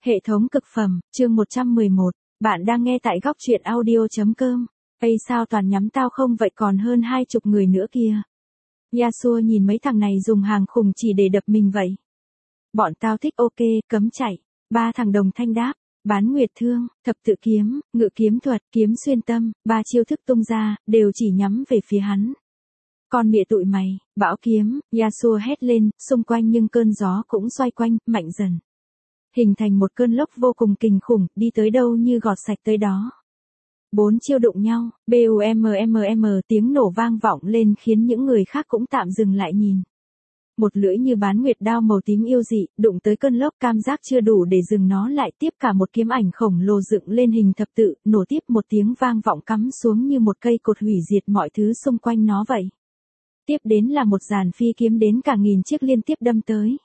Hệ thống cực phẩm, chương 111, bạn đang nghe tại góc truyện audio.com. Ây sao toàn nhắm tao không vậy còn hơn 20 người nữa kìa. Yasuo nhìn mấy thằng này dùng hàng khủng chỉ để đập mình vậy. Bọn tao thích ok, cấm chạy. 3 thằng đồng thanh đáp, bán nguyệt thương, thập tự kiếm, ngự kiếm thuật, kiếm xuyên tâm, 3 chiêu thức tung ra, đều chỉ nhắm về phía hắn. Con mẹ tụi mày, bão kiếm, Yasuo hét lên, xung quanh nhưng cơn gió cũng xoay quanh, mạnh dần. Hình thành một cơn lốc vô cùng kinh khủng, đi tới đâu như gọt sạch tới đó. 4 chiêu đụng nhau, BUMMM tiếng nổ vang vọng lên khiến những người khác cũng tạm dừng lại nhìn. Một lưỡi như bán nguyệt đao màu tím yêu dị, đụng tới cơn lốc cảm giác chưa đủ để dừng nó lại tiếp cả một kiếm ảnh khổng lồ dựng lên hình thập tự, nổ tiếp một tiếng vang vọng cắm xuống như một cây cột hủy diệt mọi thứ xung quanh nó vậy. Tiếp đến là một dàn phi kiếm đến cả nghìn chiếc liên tiếp đâm tới.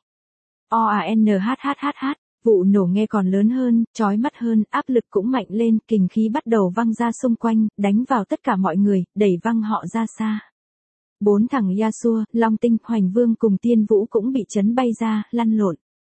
OANHHH. Vụ nổ nghe còn lớn hơn, chói mắt hơn, áp lực cũng mạnh lên, kình khí bắt đầu văng ra xung quanh, đánh vào tất cả mọi người, đẩy văng họ ra xa. 4 thằng Yasuo, Long Tinh, Hoành Vương cùng Tiên Vũ cũng bị chấn bay ra, lăn lộn.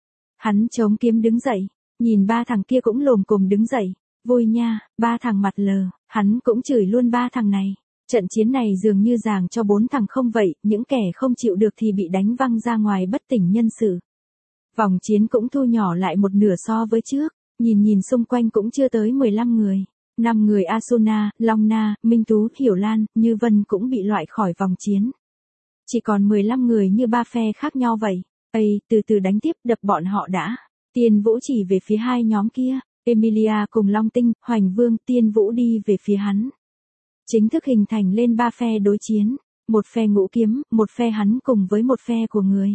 Hắn chống kiếm đứng dậy, nhìn 3 thằng kia cũng lồm cồm đứng dậy, vui nha, 3 thằng mặt lờ, hắn cũng chửi luôn 3 thằng này. Trận chiến này dường như giằng cho 4 thằng không vậy, những kẻ không chịu được thì bị đánh văng ra ngoài bất tỉnh nhân sự. Vòng chiến cũng thu nhỏ lại một nửa so với trước, nhìn xung quanh cũng chưa tới 15 người. 5 người Asuna, Long Na, Minh Tú, Hiểu Lan, Như Vân cũng bị loại khỏi vòng chiến. Chỉ còn 15 người như 3 phe khác nhau vậy. Ây, từ từ đánh tiếp đập bọn họ đã. Tiên Vũ chỉ về phía 2 nhóm kia, Emilia cùng Long Tinh, Hoành Vương, Tiên Vũ đi về phía hắn. Chính thức hình thành lên 3 phe đối chiến, một phe Ngũ Kiếm, một phe hắn cùng với một phe của người.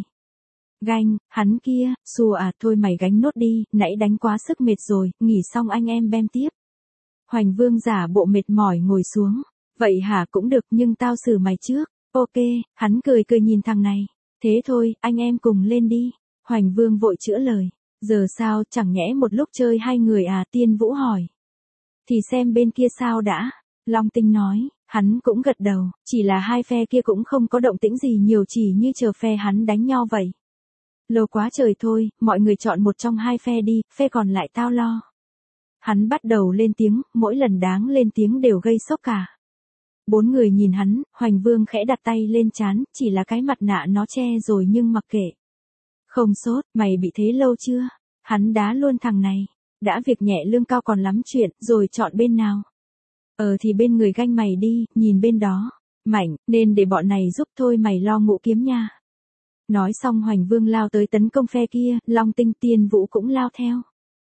Ganh, hắn kia, xùa à thôi mày gánh nốt đi, nãy đánh quá sức mệt rồi, nghỉ xong anh em bem tiếp. Hoành Vương giả bộ mệt mỏi ngồi xuống, vậy hả cũng được nhưng tao xử mày trước, ok, hắn cười nhìn thằng này, thế thôi, anh em cùng lên đi. Hoành Vương vội chữa lời, giờ sao chẳng nhẽ một lúc chơi 2 người à, Tiên Vũ hỏi. Thì xem bên kia sao đã, Long Tinh nói, hắn cũng gật đầu, chỉ là 2 phe kia cũng không có động tĩnh gì nhiều chỉ như chờ phe hắn đánh nhau vậy. Lâu quá trời thôi, mọi người chọn một trong 2 phe đi, phe còn lại tao lo. Hắn bắt đầu lên tiếng, mỗi lần đáng lên tiếng đều gây sốc cả. 4 người nhìn hắn, Hoành Vương khẽ đặt tay lên trán, chỉ là cái mặt nạ nó che rồi nhưng mặc kệ. Không sốt, mày bị thế lâu chưa? Hắn đá luôn thằng này. Đã việc nhẹ lương cao còn lắm chuyện, rồi chọn bên nào? Thì bên người ganh mày đi, nhìn bên đó. Mạnh, nên để bọn này giúp thôi mày lo Ngũ Kiếm nha. Nói xong Hoành Vương lao tới tấn công phe kia, Long Tinh, Tiên Vũ cũng lao theo.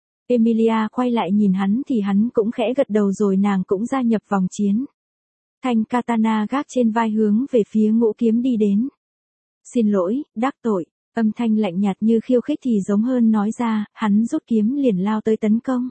Emilia quay lại nhìn hắn thì hắn cũng khẽ gật đầu rồi nàng cũng gia nhập vòng chiến. Thanh katana gác trên vai hướng về phía Ngũ Kiếm đi đến. Xin lỗi, đắc tội, âm thanh lạnh nhạt như khiêu khích thì giống hơn nói ra, hắn rút kiếm liền lao tới tấn công.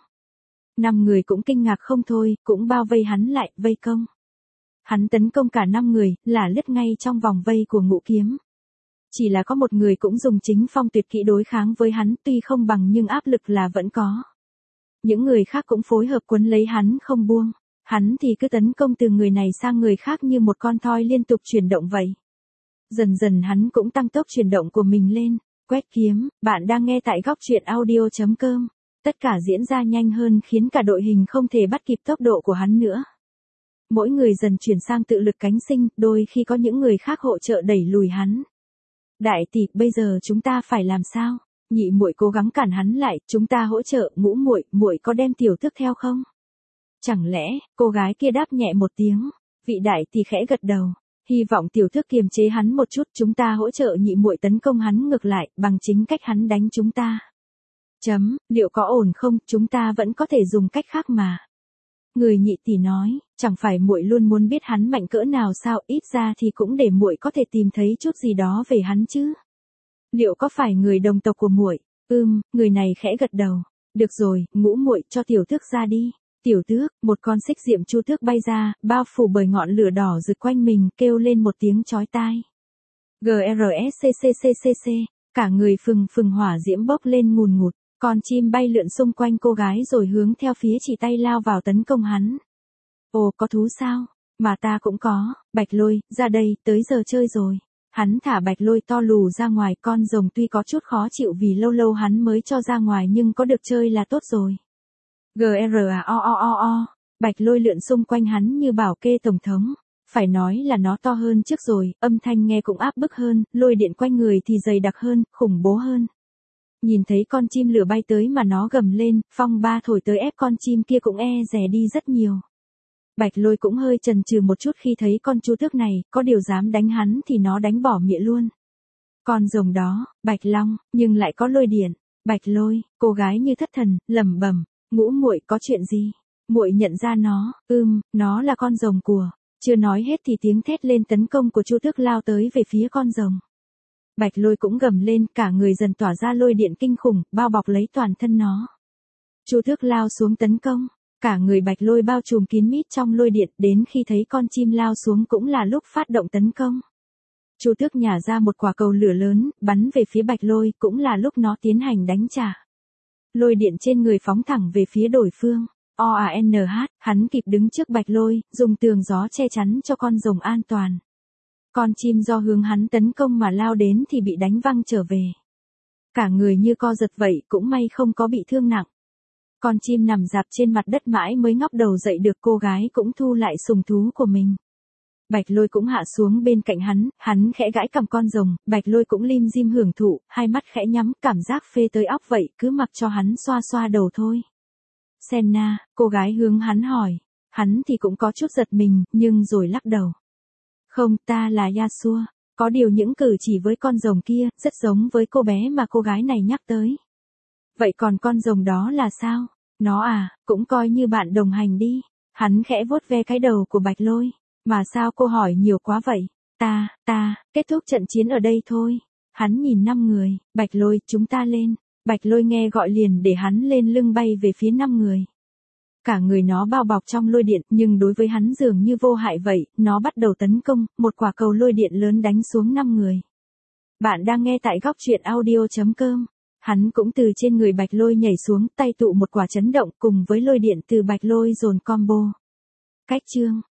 5 người cũng kinh ngạc không thôi, cũng bao vây hắn lại, vây công. Hắn tấn công cả 5 người, là lướt ngay trong vòng vây của Ngũ Kiếm. Chỉ là có một người cũng dùng chính phong tuyệt kỹ đối kháng với hắn, tuy không bằng nhưng áp lực là vẫn có. Những người khác cũng phối hợp quấn lấy hắn không buông. Hắn thì cứ tấn công từ người này sang người khác như một con thoi liên tục chuyển động vậy. Dần dần hắn cũng tăng tốc chuyển động của mình lên. Quét kiếm, bạn đang nghe tại góc truyện audio.com. Tất cả diễn ra nhanh hơn khiến cả đội hình không thể bắt kịp tốc độ của hắn nữa. Mỗi người dần chuyển sang tự lực cánh sinh, đôi khi có những người khác hỗ trợ đẩy lùi hắn. Đại tỷ, bây giờ chúng ta phải làm sao? Nhị muội cố gắng cản hắn lại, chúng ta hỗ trợ. Ngũ muội, muội có đem tiểu thức theo không? Chẳng lẽ, cô gái kia đáp nhẹ một tiếng, vị đại tỷ khẽ gật đầu, hy vọng tiểu thức kiềm chế hắn một chút, chúng ta hỗ trợ nhị muội tấn công hắn ngược lại, bằng chính cách hắn đánh chúng ta. Liệu có ổn không, chúng ta vẫn có thể dùng cách khác mà. Người nhị tỷ nói, chẳng phải muội luôn muốn biết hắn mạnh cỡ nào sao, ít ra thì cũng để muội có thể tìm thấy chút gì đó về hắn chứ. Liệu có phải người đồng tộc của muội? Người này khẽ gật đầu. Được rồi, Ngũ muội cho tiểu tước ra đi. Tiểu tước, một con xích diệm chu tước bay ra, bao phủ bởi ngọn lửa đỏ rực quanh mình, kêu lên một tiếng chói tai. GRSCCCCC, cả người phừng hỏa diễm bốc lên ngùn ngụt. Con chim bay lượn xung quanh cô gái rồi hướng theo phía chỉ tay lao vào tấn công hắn. Ồ, có thú sao? Mà ta cũng có. Bạch Lôi, ra đây, tới giờ chơi rồi. Hắn thả Bạch Lôi to lù ra ngoài, con rồng tuy có chút khó chịu vì lâu lâu hắn mới cho ra ngoài nhưng có được chơi là tốt rồi. GRAOOOO, Bạch Lôi lượn xung quanh hắn như bảo kê tổng thống. Phải nói là nó to hơn trước rồi, âm thanh nghe cũng áp bức hơn, lôi điện quanh người thì dày đặc hơn, khủng bố hơn. Nhìn thấy con chim lửa bay tới mà nó gầm lên, phong ba thổi tới ép con chim kia cũng e dè đi rất nhiều. Bạch Lôi cũng hơi chần chừ một chút khi thấy con chu tước này, có điều dám đánh hắn thì nó đánh bỏ mịa luôn. Con rồng đó, Bạch Long, nhưng lại có lôi điện. Bạch Lôi, cô gái như thất thần, lẩm bẩm, Ngũ muội có chuyện gì? Muội nhận ra nó, nó là con rồng của. Chưa nói hết thì tiếng thét lên tấn công của chu tước lao tới về phía con rồng. Bạch Lôi cũng gầm lên, cả người dần tỏa ra lôi điện kinh khủng, bao bọc lấy toàn thân nó. Chu tước lao xuống tấn công, cả người Bạch Lôi bao trùm kín mít trong lôi điện, đến khi thấy con chim lao xuống cũng là lúc phát động tấn công. Chu tước nhả ra một quả cầu lửa lớn, bắn về phía Bạch Lôi, cũng là lúc nó tiến hành đánh trả. Lôi điện trên người phóng thẳng về phía đối phương. OANH, hắn kịp đứng trước Bạch Lôi, dùng tường gió che chắn cho con rồng an toàn. Con chim do hướng hắn tấn công mà lao đến thì bị đánh văng trở về. Cả người như co giật vậy, cũng may không có bị thương nặng. Con chim nằm rạp trên mặt đất mãi mới ngóc đầu dậy được, cô gái cũng thu lại sùng thú của mình. Bạch Lôi cũng hạ xuống bên cạnh hắn khẽ gãi cằm con rồng, Bạch Lôi cũng lim dim hưởng thụ, hai mắt khẽ nhắm, cảm giác phê tới óc vậy, cứ mặc cho hắn xoa xoa đầu thôi. Senna, cô gái hướng hắn hỏi. Hắn thì cũng có chút giật mình, nhưng rồi lắc đầu. Không, ta là Yasuo. Có điều những cử chỉ với con rồng kia, rất giống với cô bé mà cô gái này nhắc tới. Vậy còn con rồng đó là sao? Nó à, cũng coi như bạn đồng hành đi. Hắn khẽ vuốt ve cái đầu của Bạch Lôi. Mà sao cô hỏi nhiều quá vậy? Kết thúc trận chiến ở đây thôi. Hắn nhìn 5 người, Bạch Lôi, chúng ta lên. Bạch Lôi nghe gọi liền để hắn lên lưng bay về phía 5 người. Cả người nó bao bọc trong lôi điện, nhưng đối với hắn dường như vô hại vậy, nó bắt đầu tấn công, một quả cầu lôi điện lớn đánh xuống 5 người. Bạn đang nghe tại góc truyện audio.com. Hắn cũng từ trên người Bạch Lôi nhảy xuống, tay tụ một quả chấn động cùng với lôi điện từ Bạch Lôi dồn combo. Cách chương